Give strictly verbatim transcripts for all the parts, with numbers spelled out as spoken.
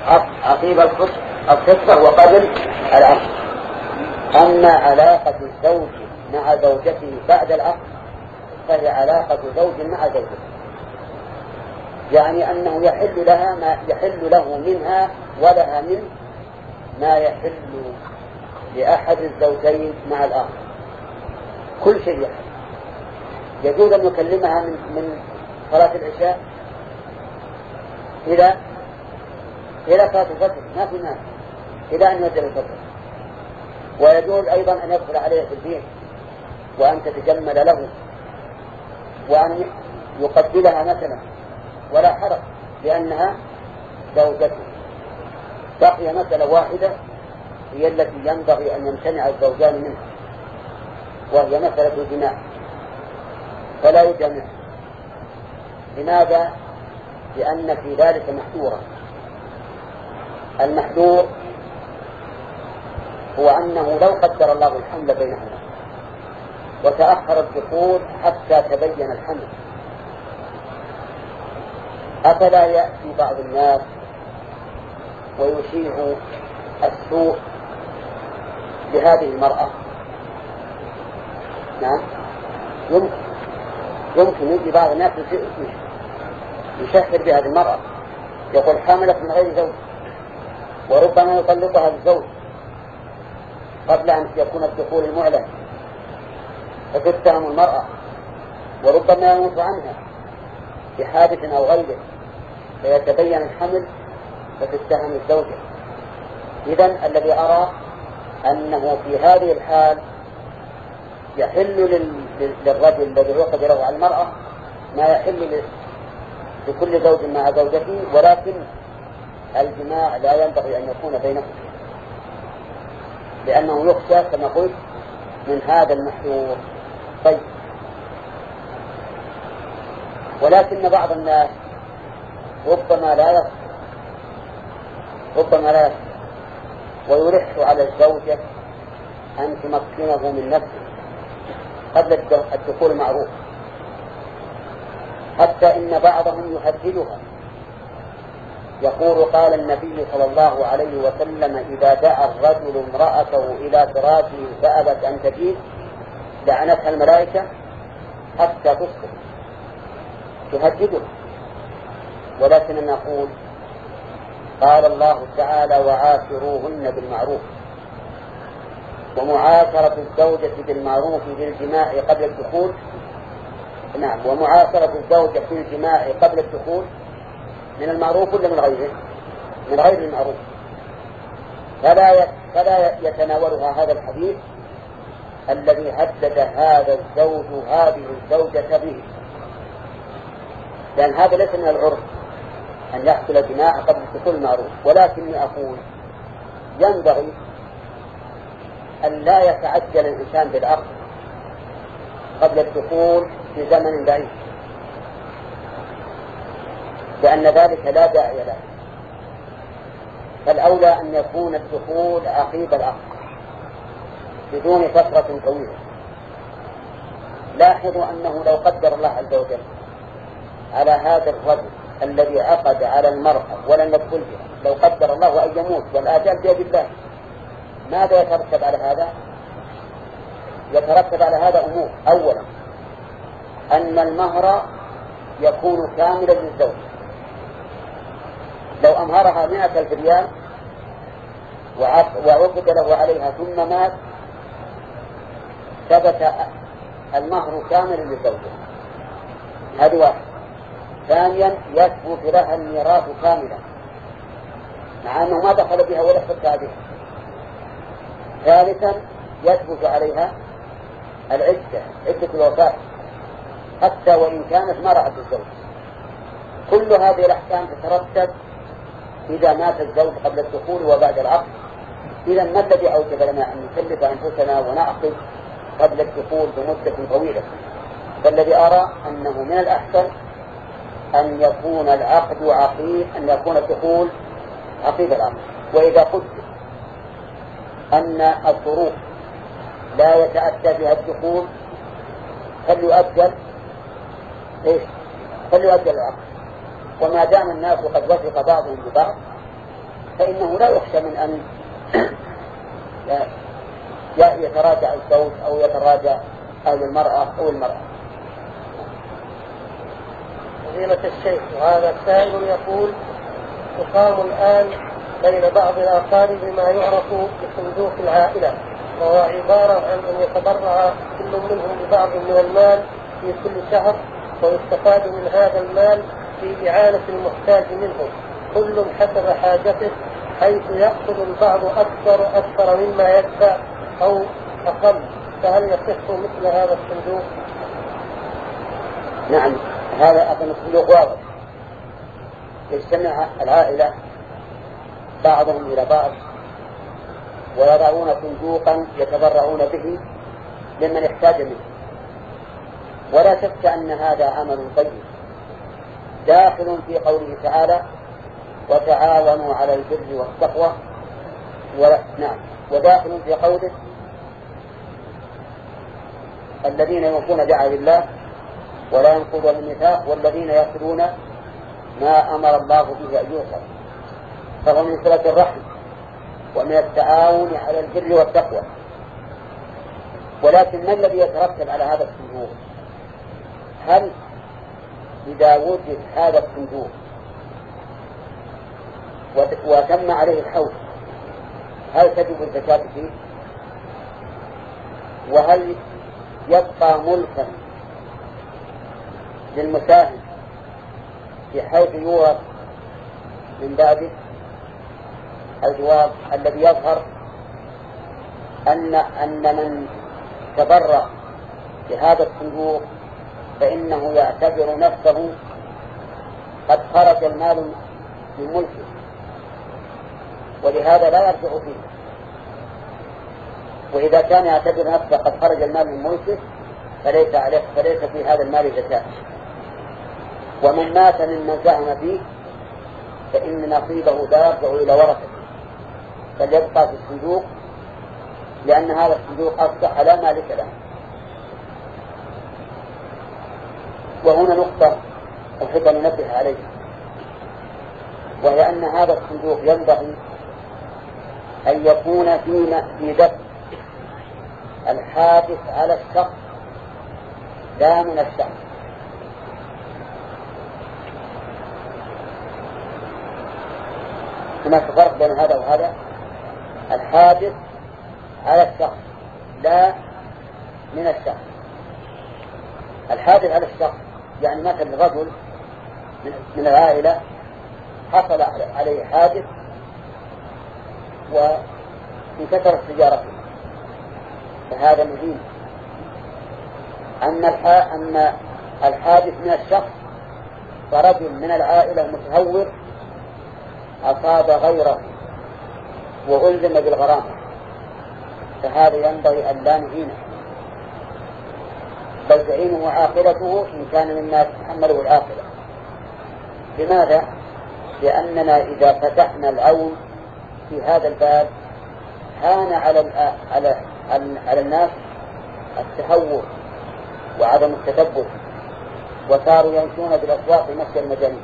عقيب الخطبة وقبل العقد. أما علاقة الزوج مع زوجته بعد العقد فهي علاقة زوج مع زوجته، يعني أنه يحل لها ما يحل له منها ولها منه ما يحل لأحد الزوجين مع الآخر، كل شيء يحل. يجوز أن يكلمها من, من صلاة العشاء إلى إلى صلاة الفجر، ما في مانع إلى أن ينزل الفجر. ويجوز أيضا أن يدخل عليها في البيت وأن تتجمل له وأن يقبلها مثلا ولا حرج لأنها زوجته. بقي مسألة واحدة هي التي ينبغي أن يمتنع الزوجان منها، وهي مسألة الجماع، فلا يجمع. لماذا؟ لأن في ذلك محذورا. المحذور هو أنه لو قدر الله الحمل بينهما وتأخر الدخول حتى تبين الحمل، أفلا يأتي بعض الناس ويشيع السوء بهذه المرأة؟ نعم يمكن يمكن يجي بعض الناس يشهر بهذه المرأة، يقول حاملة من غير زوج، وربما يطلقها الزوج قبل أن يكون الدخول المعلن فتتهم المرأة، وربما يموت عنها بحادث أو غيره فيتبين الحمل فتتهم الزوجة. إذن الذي أرى أنه في هذه الحال يحل للرجل الذي عقد له على المرأة ما يحل لكل زوج مع زوجته، ولكن الجماع لا ينبغي أن يكون بينهم لأنه يخشى كما قلت من هذا المحذور. طيب، ولكن بعض الناس ربما لا يصبر ربما لا يصبر ويلح على الزوجة أن تمكنه من نفسه قبل الدخول المعروف، حتى إن بعضهم يهددها، يقول قال النبي صلى الله عليه وسلم إذا دعا الرجل امرأته إلى فراشه فأبت أن تجيب لعنتها الملائكة حتى تصبح، تهدده. ولكن نقول قال الله تعالى وعاشروهن بالمعروف، ومعاشرة الزوجة بالمعروف بالجماع قبل الدخول نعم ومعاشرة الزوجة في الجماع قبل الدخول من المعروف ولا من غيره؟ من غير المعروف. فلا فلا يتناولها هذا الحديث الذي هدد هذا الزوج هذه الزوجة به، لأن هذا ليس من العرف أن يحصل الجماع قبل الدخول المعروف. ولكني أقول ينبغي أن لا يتعجل الإنسان بالعقد قبل الدخول في زمن بعيد، لأن ذلك لا داعي له، فالأولى أن يكون الدخول عقيب العقد بدون فترة طويلة. لاحظوا أنه لو قدر الله عز وجل على هذا الرجل الذي عقد على المرأة ولم يدخل بها، لو قدر الله أن يموت والآجال بيد الله، ماذا يترتب على هذا؟ يترتب على هذا أمور. أولا أن المهر يكون كاملا للزوج، لو أمهرها مئة ألف ريال وعقد له عليها ثم مات ثبت المهر كاملا للزوجة، هذه واحد. ثانيا يثبت لها الميراث كاملا مع أنه ما دخل بها ولا احتفى بها. ثالثا يثبت عليها العدة، عدة الوفاة حتى وإن كانت ما رأت الزوج. كل هذه الأحكام تترتب إذا مات الزوج قبل الدخول وبعد العقد. إذا ما الذي أوجب لنا أن نكلف أنفسنا ونعقد قبل الدخول بمدة طويلة؟ فالذي أرى أنه من الأحسن أن يكون العقد عقيب أن يكون الدخول عقيب العقد. وإذا قلت أن الظروف لا يتأتى بها الدخول فليؤجل إيش؟ فليؤجل العقد. وما دام الناس قد وثق بعضهم ببعض فإنه لا يخشى من أن يتراجع الزوج أو يتراجع أهل المرأة أو المرأة. فضيلة الشيخ، وهذا سائل يقول: تقام الآن بين بعض الأقارب ما يعرف بصندوق العائلة، وهو عبارة عن أن يتبرع كل منهم ببعض من المال في كل شهر، ويستفاد من هذا المال في إعانة المحتاج منهم، كل حسب حاجته، حيث يأخذ البعض أكثر أكثر مما يدفع أو أقل. فهل يصح مثل هذا الصندوق؟ نعم، هذا أصلا الصندوق واضح. يجتمع العائلة بعضهم إلى بعض ويضعون صندوقا يتبرعون به لمن يحتاج منه، ولا شك أن هذا عمل طيب داخل في قوله تعالى: وتعاونوا على البر والتقوى. نعم، وداخل في قوله: الذين يوفون بعهد الله ولا ينقضون الميثاق والذين يصلون ما أمر الله به أن يوصل. فهو من صلة الرحم ومن التعاون على البر والتقوى. ولكن ما الذي يترتب على هذا الصندوق؟ هل إذا وجد هذا الصندوق وتم عليه الحول هل تجب الزكاة فيه؟ وهل يبقى ملكا للمساهم بحيث يورث من بعده؟ الجواب الذي يظهر أن أن من تبرع بهذا الصندوق فإنه يعتبر نفسه قد خرج المال من ملكه، ولهذا لا يرجع فيه. وإذا كان يعتبر نفسه قد خرج المال من ملكه فليس عليه فليس في هذا المال زكاة. ومن مات ممن ساهم فيه فإن نصيبه لا يرجع إلى ورثته، بل يبقى في الصندوق، لأن هذا الصندوق أصبح لا مالك له. وهنا نقطة أحب أن ننبه عليها، وهي أن هذا الصندوق ينبغي أن يكون في دفع الحادث على الشخص لا من الشخص. هناك فرق بين هذا وهذا. الحادث على الشخص لا من الشخص. الحادث على الشخص يعني مثل رجل من العائلة حصل عليه حادث وانكسرت سيارته، فهذا مهم. أما الحادث من الشخص فرجل من العائلة متهور أصاب غيره وألزم بالغرامة، فهذا ينبغي أن لا نهينه، بل تعينه عاقلته إن كان مما تتحمله العاقلة. لماذا؟ لأننا إذا فتحنا العون في هذا الباب هان على على على الناس التهور وعدم التدبر، وصاروا يمشون بالأسواق مشي المجانين.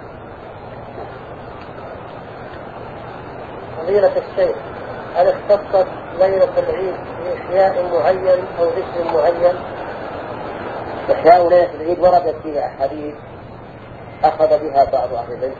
فضيلة الشيخ، هل اختصت ليلة العيد بإحياء معين أو ذكر معين؟ إحياء ليلة العيد وردت فيها أحاديث أخذ بها بعض أهل العلم،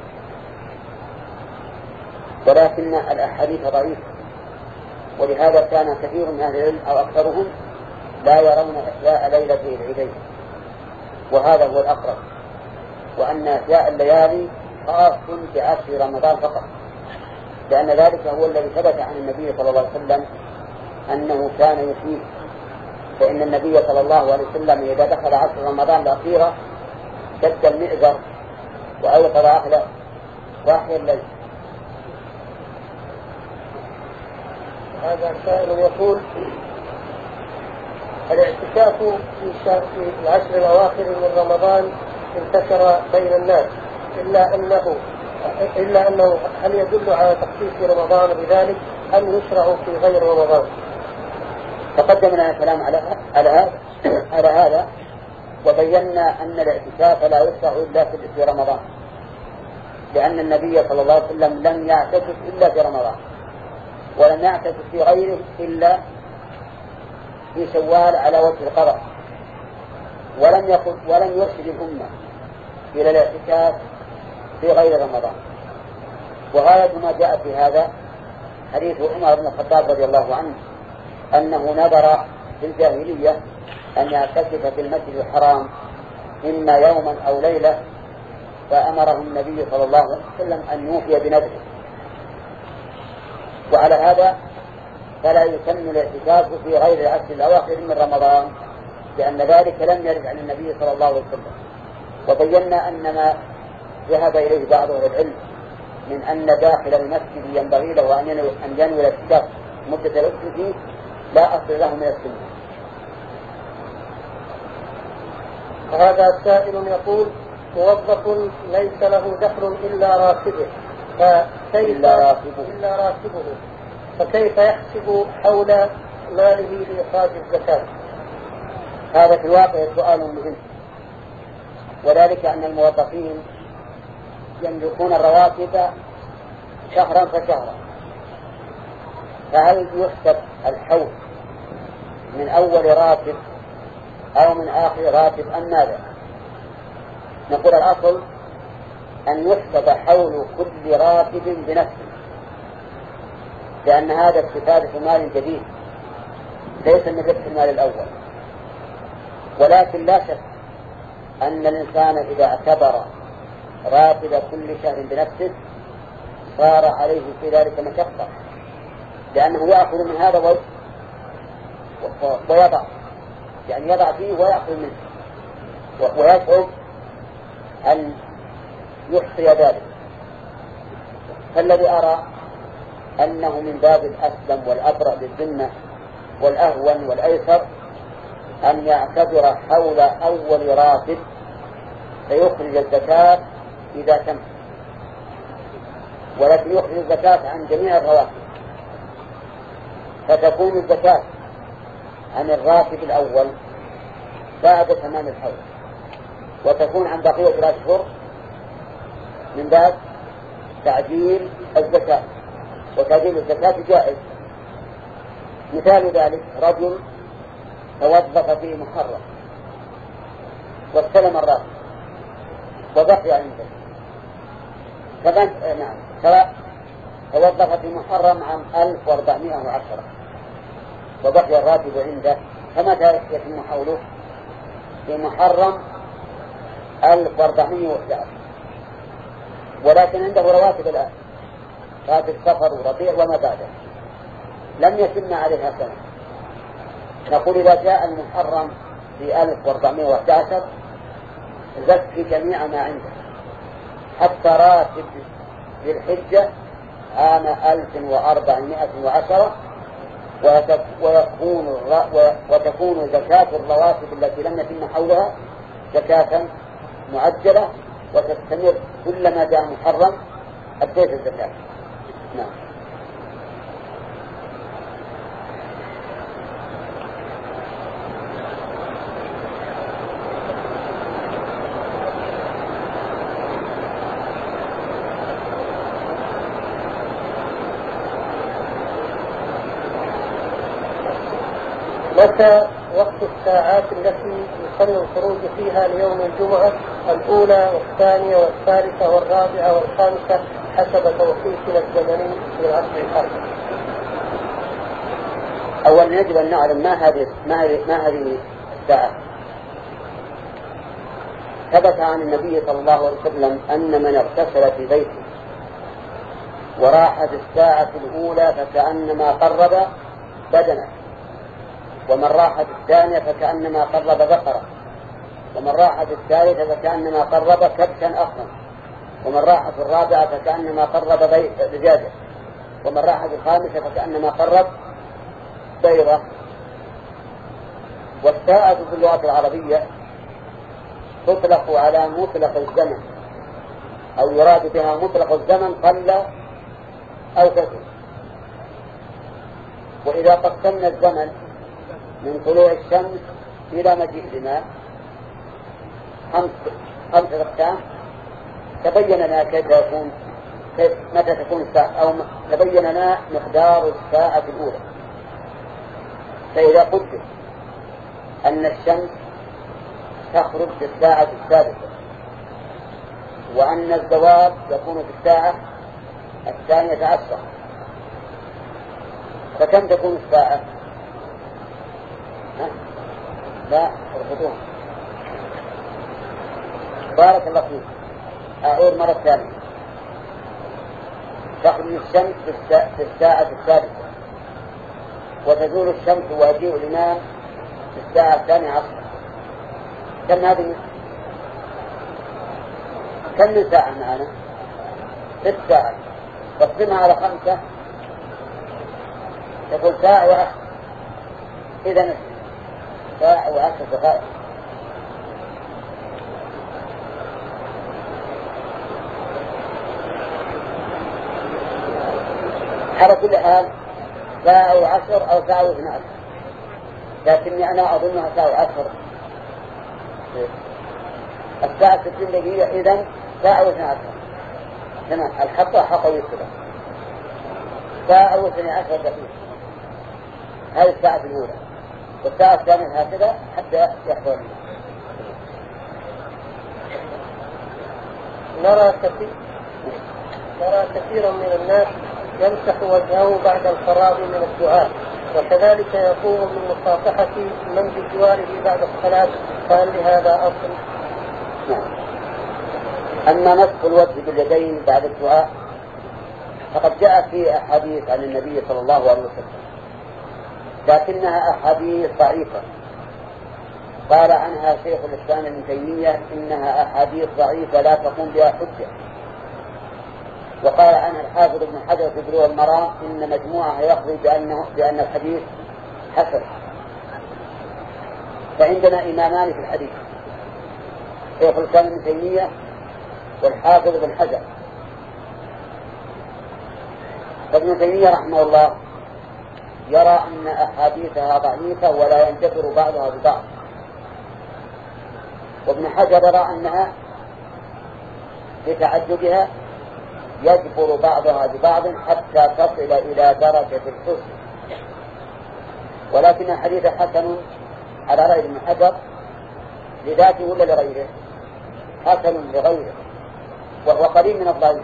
ولكن الأحاديث ضعيفة، ولهذا كان كثير من أهل العلم أو أكثرهم لا يرون إحياء ليلة العيدين، وهذا هو الأقرب، وأن إحياء الليالي خاص بعشر رمضان فقط، لأن ذلك هو الذي ثبت عن النبي صلى الله عليه وسلم أنه كان يحييه. فإن النبي صلى الله عليه وسلم إذا دخل عشر رمضان الأخيرة شد المئزر وأوقظ أهله وأحيا الليل. هذا سائل يقول: الاعتكاف في العشر الأواخر من رمضان انتشر بين الناس، إلا أنه إلا أنه هل يدل على تخصيص رمضان بذلك أم يشرع في غير رمضان؟ تقدم لنا الكلام على على هذا على هذا وبينا أن الاعتكاف لا يشرع إلا في رمضان، لأن النبي صلى الله عليه وسلم لم يعتكف إلا في رمضان، ولم يعتكف في غيره إلا في شوال على وجه القضاء، ولم يقل ولم يرشد الأمة إلى الاعتكاف في غير رمضان. وغاية ما جاء في هذا حديث عمر بن الخطاب رضي الله عنه أنه نذر في الجاهلية أن يعتكف في المسجد الحرام إما يوما أو ليلة، فأمره النبي صلى الله عليه وسلم أن يوفي بنذره. وعلى هذا فلا يسن الاعتكاف في غير العشر الأواخر من رمضان، لأن ذلك لم يرد عن النبي صلى الله عليه وسلم. وبينا أن ما ذهب إليه بعض أهل العلم من أن داخل المسجد ينبغي له أن ينوي الاعتكاف مدة العشر فيه لا أصل له من السنة. وهذا سائل يقول: موظف ليس له دخل إلا راتبه، فكيف إلا راتبه. إلا راتبه فكيف يحسب حول ماله لإخراج الزكاة؟ هذا في الواقع سؤال مهم، وذلك أن الموظفين يملكون الرواتب شهرا فشهرا، فهل يحسب الحول من أول راتب أو من آخر راتب أم ماذا؟ نقول الأصل أن يحسب حول كل راتب بنفسه، لأن هذا استفادة مال جديد ليس من ربح المال الأول. ولكن لا شك أن الإنسان إذا اعتبر راتب كل شهر بنفسه صار عليه في ذلك مشقة، لأنه يأخذ من هذا ويضع، يعني يضع فيه ويأخذ منه، ويصعب أن يحصي ذلك. فالذي أرى أنه من باب الأسلم والأبرأ للذمة والأهون والأيسر أن يعتبر حول أول راتب فيخرج الزكاة إذا تم، ولكن يخرج الزكاة عن جميع الرواتب، فتكون الزكاة عن الراتب الأول بعد تمام الحول، وتكون عن بقية الأشهر من باب تعجيل الزكاة، وتعجيل الزكاة جائز. مثال ذلك رجل توظف في محرم واستلم الراتب وبقي عنده كمان نعم سواء توظف في محرم عام ألف وأربعمائة وعشرة وبقي الراتب عنده، فمتى يتم حوله؟ في محرم ألف وأربعمائة وأحد عشر، ولكن عنده رواتب الآن، راتب سفر وربيع وما بعده، لم يتم عليها سنة. نقول إذا جاء المحرم في ألف وأربعمائة وأحد عشر زكي جميع ما عنده حتى راتب ذي الحجة عام ألف وأربعمائة وعشرة، ويكون وتكون زكاة الرواتب التي لم يتم حولها زكاة معجلة، وتستمر كلما جاء محرم أديت الزكاة. نعم. متى وقت الساعات التي يسن الخروج فيها ليوم الجمعة الأولى والثانية والثالثة والرابعة والخامسة حسب توقيتنا الزمني في العصر الحرب؟ أولا يجب أن نعلم ما هذه ما هذه ما هذه الساعة. ثبت عن النبي صلى الله عليه وسلم أن من اغتسل في بيته وراحت الساعة الأولى فكأنما قرب بدنه، ومن راحت الثانية فكأنما قرب بقرة، ومن راحت الثالثة فكأنما قرب كبشا أخرى، ومن راحت الرابعة فكأنما قرب دجاجة، ومن راحت الخامسة فكأنما قرب بيضة. والساعة في اللغة العربية تطلق على مطلق الزمن، أو يراد بها مطلق الزمن قل أو كثر. وإذا قسمنا الزمن من طلوع الشمس إلى مجيء الماء خمس خمس أقسام، تبين لنا كيف يكون كيف متى تكون الساعة، أو تبين لنا مقدار الساعة الأولى. فإذا قلت أن الشمس تخرج في الساعة السادسة وأن الزوال يكون في الساعة الثانية عشرة، فكم تكون الساعة؟ ها؟ لا اربطوها. بارك الله فيك. أعود مرة ثانية. تخرج الشمس في الساعة السادسة وتزول الشمس ويجيء الإمام في الساعة الثانية عشرة. كم هذه؟ كم من ساعة معنا؟ ست ساعات. تقسمها على خمسة تقول ساعة وعشر. إذا نصف ساعة وعشر دقائق. على كل حال ساعة وعشر أو ساعة واثنى عشر، لكني أنا أظنها ساعة وعشر. الساعة ستين دقيقة، إذن ساعة واثنى عشر. تمام. الحطة حقوي كده ساعة واثنى عشر دقيقة. هذه الساعة الأولى، والساعة الثانية هكذا حتى يحضر. نرى كثير نرى كثيرا من الناس يمسح وجهه بعد الفراغ من الدعاء، وكذلك يقوم من مصافحة من بجواره بعد الصلاة، فهل لهذا أصل؟ نعم. أما مسح الوجه باليدين بعد الدعاء فقد جاء في أحاديث عن النبي صلى الله عليه وسلم، لكنها أحاديث ضعيفة. قال عنها شيخ الإسلام ابن تيمية إنها أحاديث ضعيفة لا تقوم بها حجة. وقال عنها الحافظ ابن حجر في بلوغ المرام إن مجموعها يقضي بأنه بأن الحديث حسن. فعندنا إمامان في الحديث، شيخ الإسلام ابن تيمية والحافظ ابن حجر. فابن تيمية رحمه الله يرى أن أحاديثها ضعيفة ولا ينتفر بعضها ببعض، وابن حجر يرى أنها لتعددها يجبر بعضها ببعض حتى تصل إلى درجة الحسن. ولكن الحديث حسن على رأي ابن حجر لذاته ولا لغيره؟ حسن لغيره، وهو قريب من الضعيف.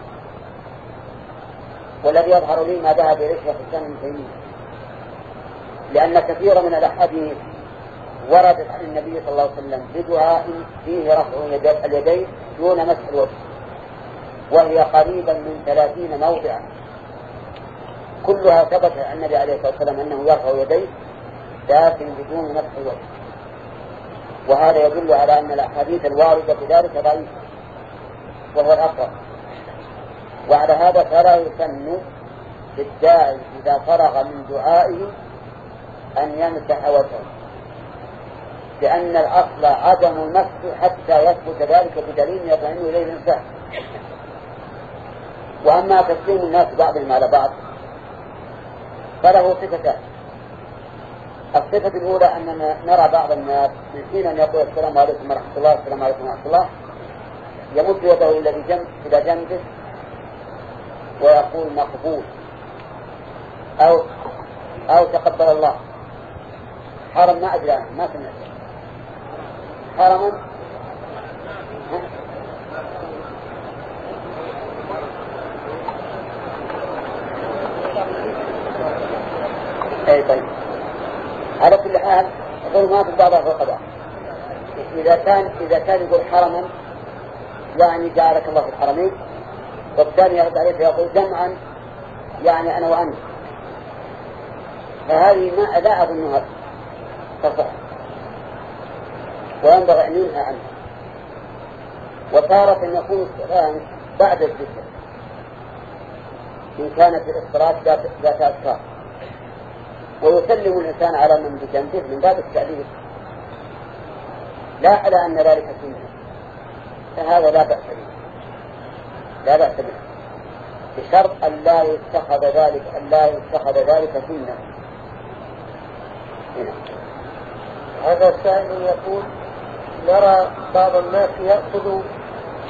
والذي يظهر لي ما ذهب إليه شيخ الإسلام ابن تيمية، لأن كثير من الأحاديث وردت عن النبي صلى الله عليه وسلم بدعاء فيه رفع اليدين دون مسح الوجه، وهي قريبا من ثلاثين موضعا كلها ثبت عن النبي عليه الصلاة والسلام أنه يرفع يديه لكن بدون مسح الوجه. وهذا يدل على أن الأحاديث الواردة بذلك ضعيفة وهو الأقرب. وعلى هذا فلا يسن للداعي إذا فرغ من دعائه أن يمسح وجهه، لأن الأصل عدم المسح حتى يثبت ذلك بدليل يطمئن إليه الإنسان. وأما تسليم الناس بعضهم على بعض فله صفتان. الصفة الأولى أننا نرى بعض الناس من حين أن يقول السلام عليكم ورحمة الله السلام عليكم ورحمة الله يمد يده إلى جنب إلى جنبه ويقول مقبول أو أو تقبل الله. حرم ما أدري ما سمعت حرما. أي طيب. على كل حال يقول ما في بعضها في القضاء. إذا كان إذا كان يقول حرما يعني جعلك الله في الحرمين، والثاني يرد عليه يقول جمعا يعني أنا وأنت، فهذه ما لا أظنها تصح وينبغي أن ينهى عنها. وتارة أن يكون السلام بعد الذكر إن كانت الإصرار ذات أذكار، ويسلم الإنسان على من بجنبه من باب التعليل لا على أن ذلك سنة، فهذا لا بأس به لا بأس به بشرط أن لا يتخذ ذلك أن لا يتخذ ذلك سنة. هنا هذا السائل يقول نرى بعض الناس يأخذ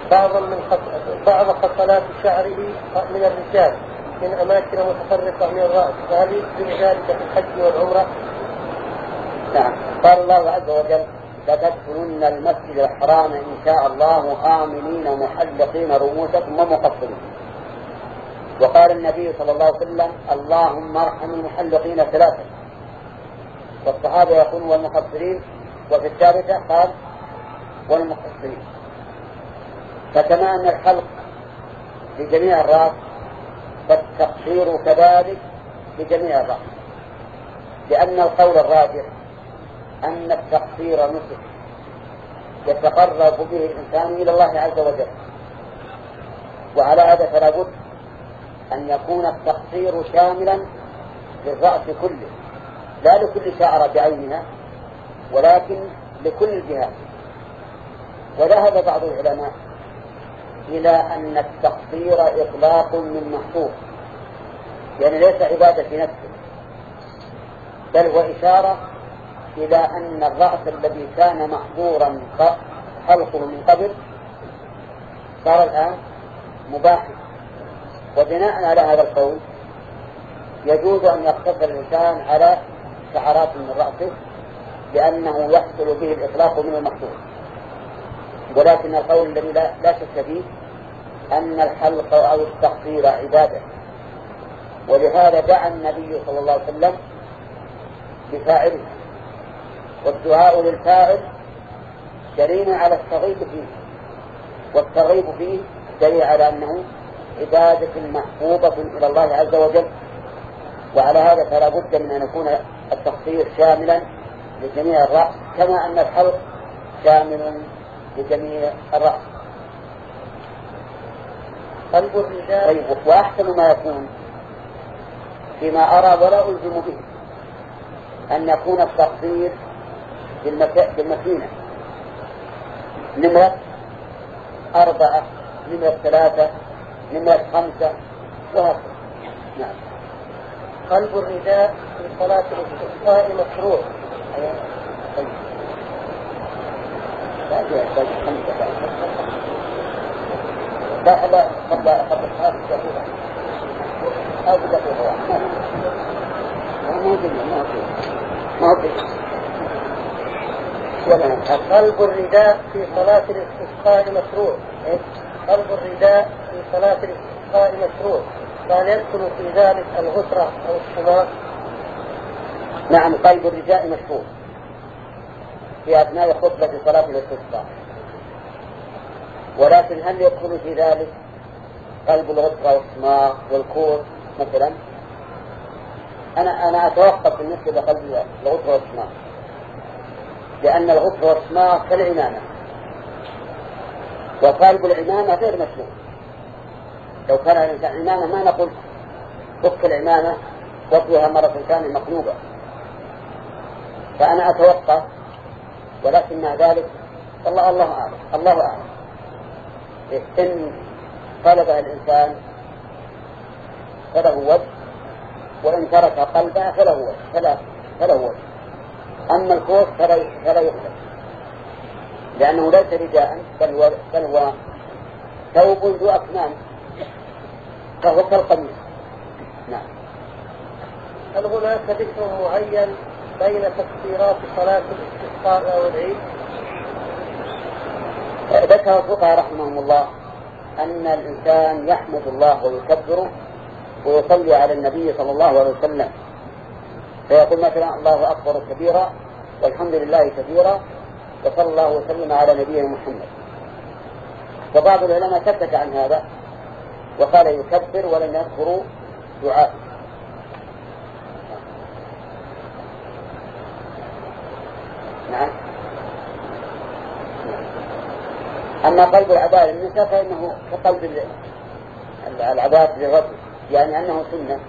بعض من خط... بعض خصلات شعره من الرجال من أماكن متفرقة من الرأس، فهل يجزم ذلك في الحج والعمرة؟ نعم. قال الله عز وجل: لتدخلن المسجد الحرام إن شاء الله آمنين محلقين رؤوسكم ومقصرين. وقال النبي صلى الله عليه وسلم: اللهم ارحم المحلقين ثلاثة. والصحابة يقولون والمقصرين، وفي الثالثة قال والمقصرين. فكما أن الحلق لجميع الرأس فالتقصير كذلك لجميع الرأس، لأن القول الراجح أن التقصير نسك يتقرب به الإنسان إلى الله عز وجل، وعلى هذا فلا بد أن يكون التقصير شاملا للرأس كله، لا لكل شعرة بعينها ولكن لكل الجهات. وذهب بعض العلماء إلى أن التقصير إطلاق من محصور، يعني ليس عبادة في نفسه، بل هو إشارة إلى أن الرأس الذي كان محظورا حلقه من قبل صار الآن مباحا. وبناء على هذا القول يجوز أن يقتصر الإنسان على شعرات من رأسه لأنه يحصل به الإطلاق من المحظور. ولكن القول الذي لا, لا شك فيه أن الحلق أو التقصير عبادة، ولهذا دعا النبي صلى الله عليه وسلم بفاعله، والدعاء للفاعل دليل على الترغيب فيه، والترغيب فيه دليل على أنه عبادة محبوبة إلى الله عز وجل. وعلى هذا فلا بد من أن يكون التقصير شاملا لجميع الرأس، كما أن الحلق شامل لجميع الرأس. قلب الرجال. طيب، وأحسن ما يكون فيما أرى ولا ألزم به أن يكون التقصير بالمكينة، نمرة أربعة، نمرة ثلاثة، نمرة خمسة، وهكذا. نعم. قلب الرداء في صلاة الاستسقاء مشروع. طيب. لا لا خمسة لا لا قبل قبل هذه الدقيقة هذه الدقيقة ما هو ما هو ما هو قلب الرداء في صلاة الاستسقاء مشروع. قلب الرداء في صلاة الاستسقاء مشروع، فهل يدخل في ذلك الغترة أو الشماغ؟ نعم، قلب الرداء مشروع في أثناء خطبة صلاة الاستسقاء، ولكن هل يدخل في ذلك قلب الغترة والشماغ والكور مثلا؟ أنا أنا أتوقف بالنسبة لقلب الغترة والشماغ، لأن الغترة والشماغ كالعمامة، وقلب العمامة غير مشروع. لو كان الإنسان عمامة ما نقول فك العمامة وطوها مرة ثانية مقلوبة، فأنا أتوقف، ولكن مع ذلك الله الله أعلم الله أعلم إن طلب الإنسان فله وجه، وإن ترك قلبه فله وجه فلا فله وجه. أما الكوس فلا فلا يقبل، لأنه ليس رداء بل هو بل هو ثوب ذو أكمام فهو كالقميص. نعم. هل هناك ذكر معين بين تكبيرات صلاة الاستسقاء والعيد؟ ذكر الفقهاء رحمهم الله أن الإنسان يحمد الله ويكبره ويصلي على النبي صلى الله عليه وسلم، فيقول مثلا الله أكبر كبيرا والحمد لله كثيرا وصلى الله وسلم على نبينا محمد. وبعض العلماء سكت عن هذا وقال يكبر ولم يذكروا دعاء. نعم. أما قلب العباد للنساء فإنه كقلب العباد للرجل، يعني أنه سنة.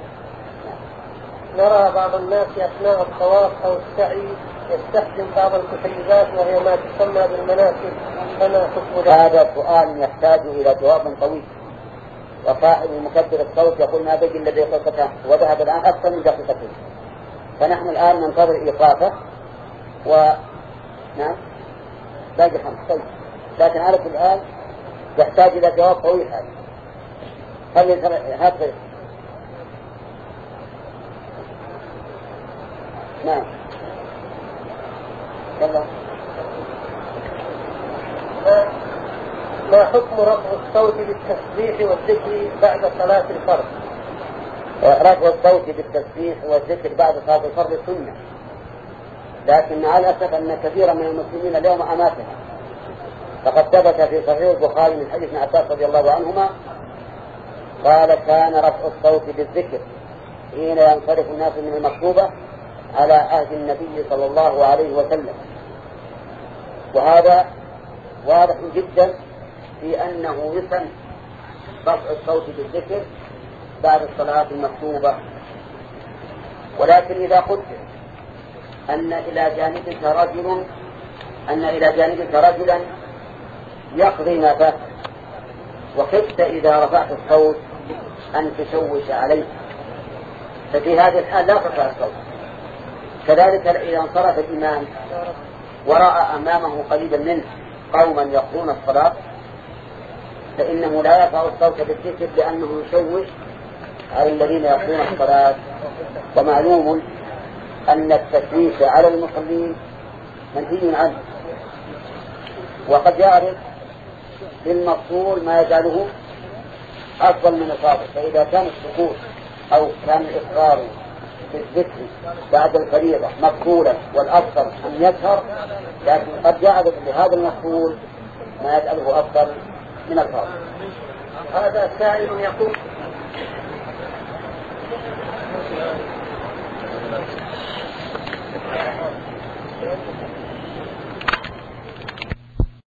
نرى بعض الناس أثناء الطواف أو السعي يستخدم بعض الكتيبات وهي ما تسمى بالمناسك، فما حكم هذا سؤال يحتاج إلى جواب طويل، وصاحب المكبر الصوت يقول ما بقي إلا دقيقتان وذهب الآن أكثر من دقيقتين، فنحن الآن ننتظر إيقافه و نعم باقي خمس. طيب، لكن على كل حال يحتاج إلى جواب طويل هذا. هل هذا نعم يلا. ما حكم رفع الصوت بالتسبيح والذكر بعد صلاة الفرض؟ رفع الصوت بالتسبيح والذكر بعد صلاة الفرض سنة، لكن مع الأسف أن كثيرا من المسلمين اليوم أماتها. فقد ثبت في صحيح البخاري من حديث ابن عباس رضي الله عنهما قال كان رفع الصوت بالذكر حين ينصرف الناس من المكتوبة على عهد النبي صلى الله عليه وسلم. وهذا واضح جدا في أنه يسن رفع الصوت بالذكر بعد الصلاة المكتوبة. ولكن إذا قلت أن إلى جانبك رجل أن إلى جانبك رجلا يقضي ما فات، وخفت إذا رفعت الصوت أن تشوش عليه، ففي هذه الحال لا ترفع الصوت. كذلك إذا انصرف الإمام ورأى أمامه قريبا منه قوما يقضون الصلاة فإنه لا يرفع الصوت بالذكر لأنه يشوش على الذين يقضون الصلاة. ومعلوم أن التشويش على المصلين منهي عنه، وقد يعرف للمقصور ما يجعله أفضل من الصوت. فإذا كان السكوت أو كان الإصرار في الذكر بعد الفريضة مقبولا والأفضل أن يجهر، لكن قد يعرف لهذا المقبول ما يجعله أفضل من الفاضل. هذا سائل يقول